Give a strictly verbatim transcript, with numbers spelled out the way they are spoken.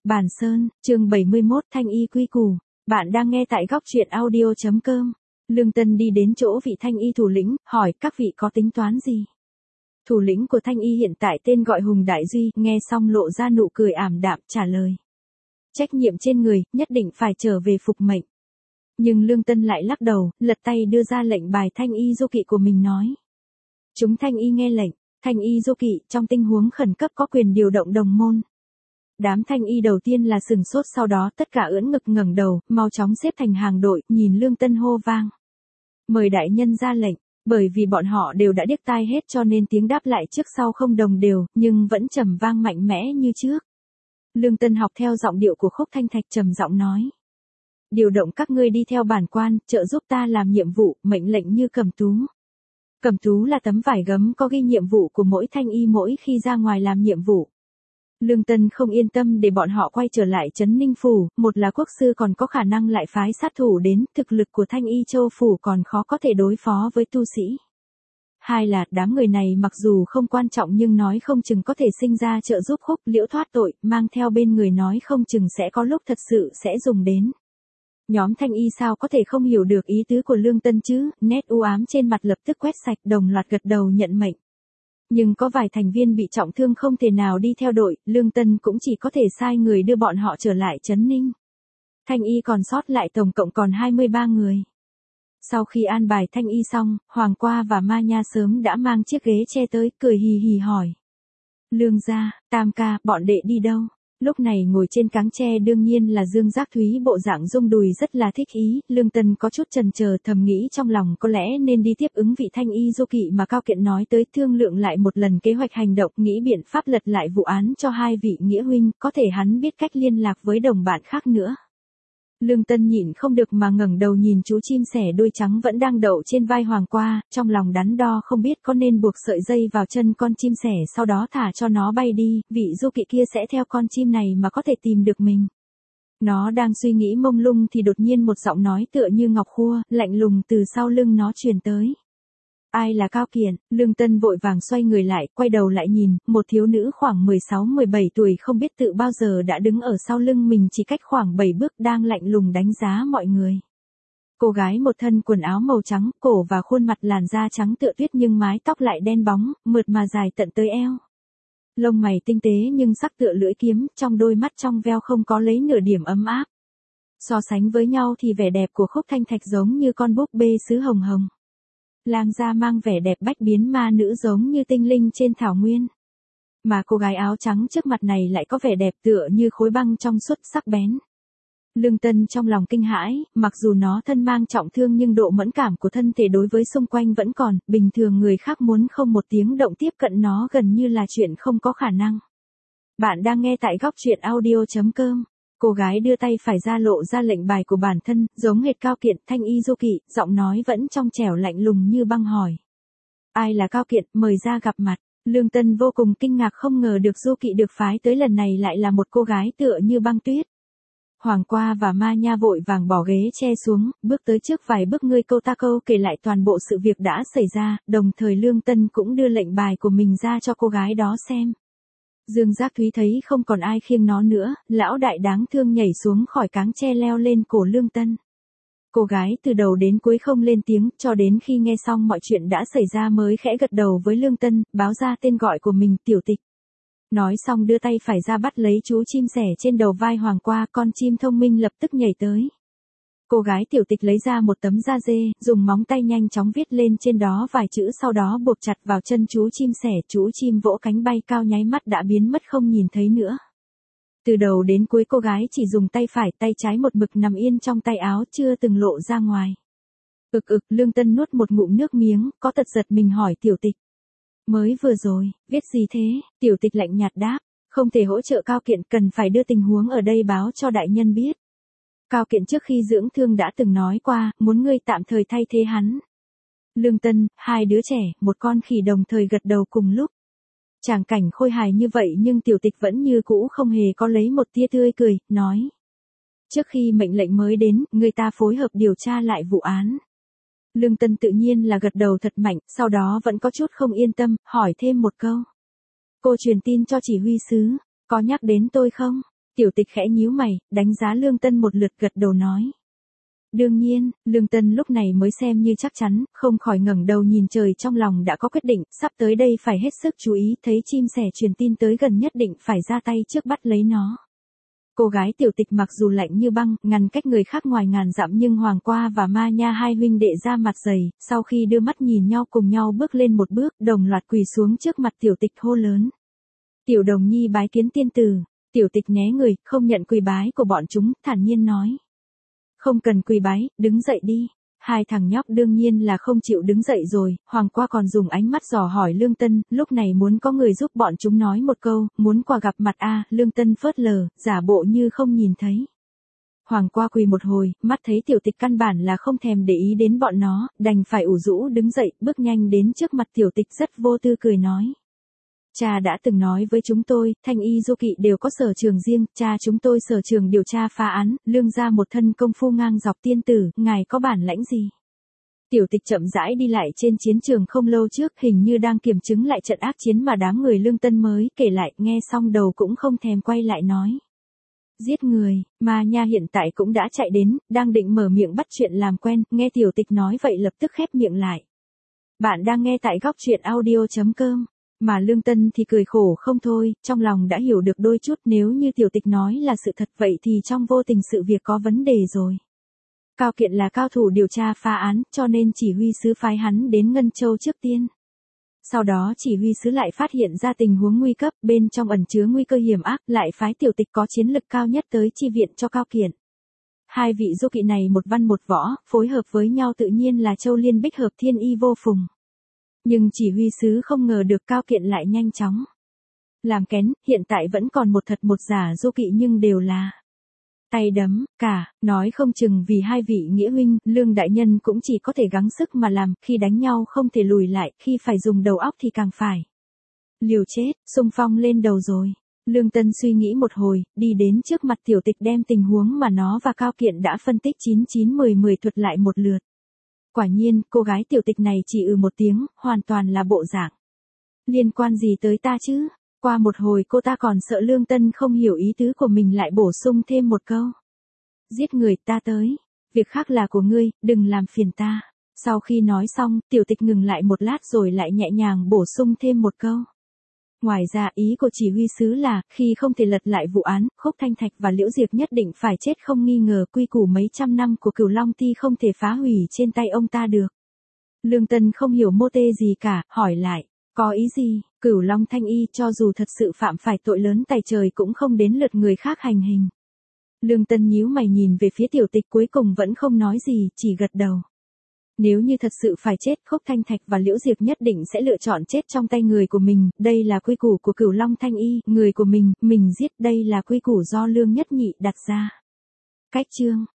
Bản Sơn, chương bảy mươi mốt Thanh y quy củ. Bạn đang nghe tại góc truyện audio chấm com. Lương Tân đi đến chỗ vị Thanh y thủ lĩnh, hỏi các vị có tính toán gì? Thủ lĩnh của Thanh y hiện tại tên gọi Hùng Đại Duy, nghe xong lộ ra nụ cười ảm đạm, trả lời. Trách nhiệm trên người, nhất định phải trở về phục mệnh. Nhưng Lương Tân lại lắc đầu, lật tay đưa ra lệnh bài Thanh y du kỵ của mình nói. Chúng Thanh y nghe lệnh, Thanh y du kỵ trong tình huống khẩn cấp có quyền điều động đồng môn. Đám Thanh y đầu tiên là sừng sốt, sau đó tất cả ưỡn ngực ngẩng đầu, mau chóng xếp thành hàng đội, nhìn Lương Tân hô vang. Mời đại nhân ra lệnh, bởi vì bọn họ đều đã điếc tai hết cho nên tiếng đáp lại trước sau không đồng đều, nhưng vẫn trầm vang mạnh mẽ như trước. Lương Tân học theo giọng điệu của Khúc Thanh Thạch trầm giọng nói. Điều động các ngươi đi theo bản quan, trợ giúp ta làm nhiệm vụ, mệnh lệnh như cầm tú. Cầm tú là tấm vải gấm có ghi nhiệm vụ của mỗi Thanh y mỗi khi ra ngoài làm nhiệm vụ. Lương Tân không yên tâm để bọn họ quay trở lại Trấn Ninh Phủ, một là quốc sư còn có khả năng lại phái sát thủ đến, thực lực của Thanh y Châu Phủ còn khó có thể đối phó với tu sĩ. Hai là đám người này mặc dù không quan trọng nhưng nói không chừng có thể sinh ra trợ giúp Khúc Liễu thoát tội, mang theo bên người nói không chừng sẽ có lúc thật sự sẽ dùng đến. Nhóm Thanh y sao có thể không hiểu được ý tứ của Lương Tân chứ, nét u ám trên mặt lập tức quét sạch, đồng loạt gật đầu nhận mệnh. Nhưng có vài thành viên bị trọng thương không thể nào đi theo đội, Lương Tân cũng chỉ có thể sai người đưa bọn họ trở lại Trấn Ninh. Thanh y còn sót lại tổng cộng còn hai mươi ba người. Sau khi an bài Thanh y xong, Hoàng Qua và Ma Nha sớm đã mang chiếc ghế che tới, cười hì hì hỏi. Lương gia, Tam ca, bọn đệ đi đâu? Lúc này ngồi trên cáng tre đương nhiên là Dương Giác Thúy, bộ dạng rung đùi rất là thích ý, Lương Tân có chút chần chờ, thầm nghĩ trong lòng có lẽ nên đi tiếp ứng vị Thanh y du kỵ mà Cao Kiệt nói tới, thương lượng lại một lần kế hoạch hành động, nghĩ biện pháp lật lại vụ án cho hai vị nghĩa huynh, có thể hắn biết cách liên lạc với đồng bạn khác nữa. Lương Tân nhịn không được mà ngẩng đầu nhìn chú chim sẻ đuôi trắng vẫn đang đậu trên vai Hoàng Qua, trong lòng đắn đo không biết có nên buộc sợi dây vào chân con chim sẻ sau đó thả cho nó bay đi, vị du kỵ kia sẽ theo con chim này mà có thể tìm được mình. Nó đang suy nghĩ mông lung thì đột nhiên một giọng nói tựa như ngọc khua, lạnh lùng từ sau lưng nó truyền tới. Ai là Cao Kiệt? Lương Tân vội vàng xoay người lại, quay đầu lại nhìn, một thiếu nữ khoảng mười sáu mười bảy tuổi không biết tự bao giờ đã đứng ở sau lưng mình chỉ cách khoảng bảy bước đang lạnh lùng đánh giá mọi người. Cô gái một thân quần áo màu trắng, cổ và khuôn mặt làn da trắng tựa tuyết nhưng mái tóc lại đen bóng, mượt mà dài tận tới eo. Lông mày tinh tế nhưng sắc tựa lưỡi kiếm, trong đôi mắt trong veo không có lấy nửa điểm ấm áp. So sánh với nhau thì vẻ đẹp của Khúc Thanh Thạch giống như con búp bê sứ hồng hồng. Lang gia mang vẻ đẹp bách biến ma nữ giống như tinh linh trên thảo nguyên. Mà cô gái áo trắng trước mặt này lại có vẻ đẹp tựa như khối băng trong suốt sắc bén. Lương Tân trong lòng kinh hãi, mặc dù nó thân mang trọng thương nhưng độ mẫn cảm của thân thể đối với xung quanh vẫn còn, bình thường người khác muốn không một tiếng động tiếp cận nó gần như là chuyện không có khả năng. Bạn đang nghe tại góc truyện audio chấm com. Cô gái đưa tay phải ra lộ ra lệnh bài của bản thân, giống hệt Cao Kiệt, Thanh y du kỵ, giọng nói vẫn trong trẻo lạnh lùng như băng hỏi. Ai là Cao Kiệt, mời ra gặp mặt. Lương Tân vô cùng kinh ngạc không ngờ được du kỵ được phái tới lần này lại là một cô gái tựa như băng tuyết. Hoàng Qua và Ma Nha vội vàng bỏ ghế che xuống, bước tới trước vài bước ngươi câu ta câu kể lại toàn bộ sự việc đã xảy ra, đồng thời Lương Tân cũng đưa lệnh bài của mình ra cho cô gái đó xem. Dương Giác Thúy thấy không còn ai khiêng nó nữa, lão đại đáng thương nhảy xuống khỏi cáng tre leo lên cổ Lương Tân. Cô gái từ đầu đến cuối không lên tiếng, cho đến khi nghe xong mọi chuyện đã xảy ra mới khẽ gật đầu với Lương Tân, báo ra tên gọi của mình, Tiểu Tịch. Nói xong đưa tay phải ra bắt lấy chú chim sẻ trên đầu vai Hoàng Qua, con chim thông minh lập tức nhảy tới. Cô gái Tiểu Tịch lấy ra một tấm da dê, dùng móng tay nhanh chóng viết lên trên đó vài chữ sau đó buộc chặt vào chân chú chim sẻ, chú chim vỗ cánh bay cao nháy mắt đã biến mất không nhìn thấy nữa. Từ đầu đến cuối cô gái chỉ dùng tay phải, tay trái một mực nằm yên trong tay áo chưa từng lộ ra ngoài. Ực ực, Lương Tân nuốt một ngụm nước miếng, có tật giật mình hỏi Tiểu Tịch. Mới vừa rồi, viết gì thế? Tiểu Tịch lạnh nhạt đáp, không thể hỗ trợ Cao Kiệt, cần phải đưa tình huống ở đây báo cho đại nhân biết. Cao Kiệt trước khi dưỡng thương đã từng nói qua, muốn ngươi tạm thời thay thế hắn. Lương Tân, hai đứa trẻ, một con khỉ đồng thời gật đầu cùng lúc. Tràng cảnh khôi hài như vậy nhưng Tiểu Tịch vẫn như cũ không hề có lấy một tia tươi cười, nói. Trước khi mệnh lệnh mới đến, người ta phối hợp điều tra lại vụ án. Lương Tân tự nhiên là gật đầu thật mạnh, sau đó vẫn có chút không yên tâm, hỏi thêm một câu. Cô truyền tin cho chỉ huy sứ, có nhắc đến tôi không? Tiểu tịch khẽ nhíu mày, đánh giá Lương Tân một lượt gật đầu nói. Đương nhiên, Lương Tân lúc này mới xem như chắc chắn, không khỏi ngẩng đầu nhìn trời trong lòng đã có quyết định, sắp tới đây phải hết sức chú ý, thấy chim sẻ truyền tin tới gần nhất định phải ra tay trước bắt lấy nó. Cô gái tiểu tịch mặc dù lạnh như băng, ngăn cách người khác ngoài ngàn dặm nhưng Hoàng Qua và Ma Nha hai huynh đệ ra mặt dày, sau khi đưa mắt nhìn nhau cùng nhau bước lên một bước, đồng loạt quỳ xuống trước mặt tiểu tịch hô lớn. Tiểu Đồng Nhi bái kiến tiên tử. Tiểu tịch né người, không nhận quỳ bái của bọn chúng, thản nhiên nói. Không cần quỳ bái, đứng dậy đi. Hai thằng nhóc đương nhiên là không chịu đứng dậy rồi, Hoàng Qua còn dùng ánh mắt dò hỏi Lương Tân, lúc này muốn có người giúp bọn chúng nói một câu, muốn qua gặp mặt a. Lương Tân phớt lờ, giả bộ như không nhìn thấy. Hoàng Qua quỳ một hồi, mắt thấy tiểu tịch căn bản là không thèm để ý đến bọn nó, đành phải ủ rũ đứng dậy, bước nhanh đến trước mặt tiểu tịch rất vô tư cười nói. Cha đã từng nói với chúng tôi, Thanh Y Du Kỵ đều có sở trường riêng, cha chúng tôi sở trường điều tra phá án, Lương gia một thân công phu ngang dọc tiên tử, ngài có bản lãnh gì? Tiểu tịch chậm rãi đi lại trên chiến trường không lâu trước, hình như đang kiểm chứng lại trận ác chiến mà đám người Lương Tân mới kể lại, nghe xong đầu cũng không thèm quay lại nói. Giết người, Ma Nha hiện tại cũng đã chạy đến, đang định mở miệng bắt chuyện làm quen, nghe tiểu tịch nói vậy lập tức khép miệng lại. Bạn đang nghe tại góc truyện audio chấm com. Mà Lương Tân thì cười khổ không thôi, trong lòng đã hiểu được đôi chút, nếu như tiểu tịch nói là sự thật vậy thì trong vô tình sự việc có vấn đề rồi. Cao Kiện là cao thủ điều tra phá án, cho nên chỉ huy sứ phái hắn đến Ngân Châu trước tiên. Sau đó chỉ huy sứ lại phát hiện ra tình huống nguy cấp, bên trong ẩn chứa nguy cơ hiểm ác, lại phái tiểu tịch có chiến lực cao nhất tới chi viện cho Cao Kiện. Hai vị du kỵ này một văn một võ, phối hợp với nhau tự nhiên là châu liên bích hợp thiên y vô phùng. Nhưng chỉ huy sứ không ngờ được Cao Kiện lại nhanh chóng làm kén, hiện tại vẫn còn một thật một giả du kỵ nhưng đều là tay đấm, cả, nói không chừng vì hai vị nghĩa huynh, Lương đại nhân cũng chỉ có thể gắng sức mà làm, khi đánh nhau không thể lùi lại, khi phải dùng đầu óc thì càng phải liều chết, xung phong lên đầu rồi. Lương Tân suy nghĩ một hồi, đi đến trước mặt tiểu tịch đem tình huống mà nó và Cao Kiện đã phân tích chín chín mười mười thuật lại một lượt. Quả nhiên, cô gái tiểu tịch này chỉ ừ một tiếng, hoàn toàn là bộ dạng. Liên quan gì tới ta chứ? Qua một hồi cô ta còn sợ Lương Tân không hiểu ý tứ của mình lại bổ sung thêm một câu. Giết người ta tới. Việc khác là của ngươi, đừng làm phiền ta. Sau khi nói xong, tiểu tịch ngừng lại một lát rồi lại nhẹ nhàng bổ sung thêm một câu. Ngoài ra ý của chỉ huy sứ là, khi không thể lật lại vụ án, Khúc Thanh Thạch và Liễu Diệp nhất định phải chết không nghi ngờ, quy củ mấy trăm năm của Cửu Long Ti không thể phá hủy trên tay ông ta được. Lương Tân không hiểu mô tê gì cả, hỏi lại, có ý gì? Cửu Long Thanh Y cho dù thật sự phạm phải tội lớn tày trời cũng không đến lượt người khác hành hình. Lương Tân nhíu mày nhìn về phía tiểu tịch cuối cùng vẫn không nói gì, chỉ gật đầu. Nếu như thật sự phải chết, Khúc Thanh Thạch và Liễu Diệp nhất định sẽ lựa chọn chết trong tay người của mình, đây là quy củ của Cửu Long Thanh Y, người của mình, mình giết, đây là quy củ do Lương Nhất Nhị đặt ra. Cách chương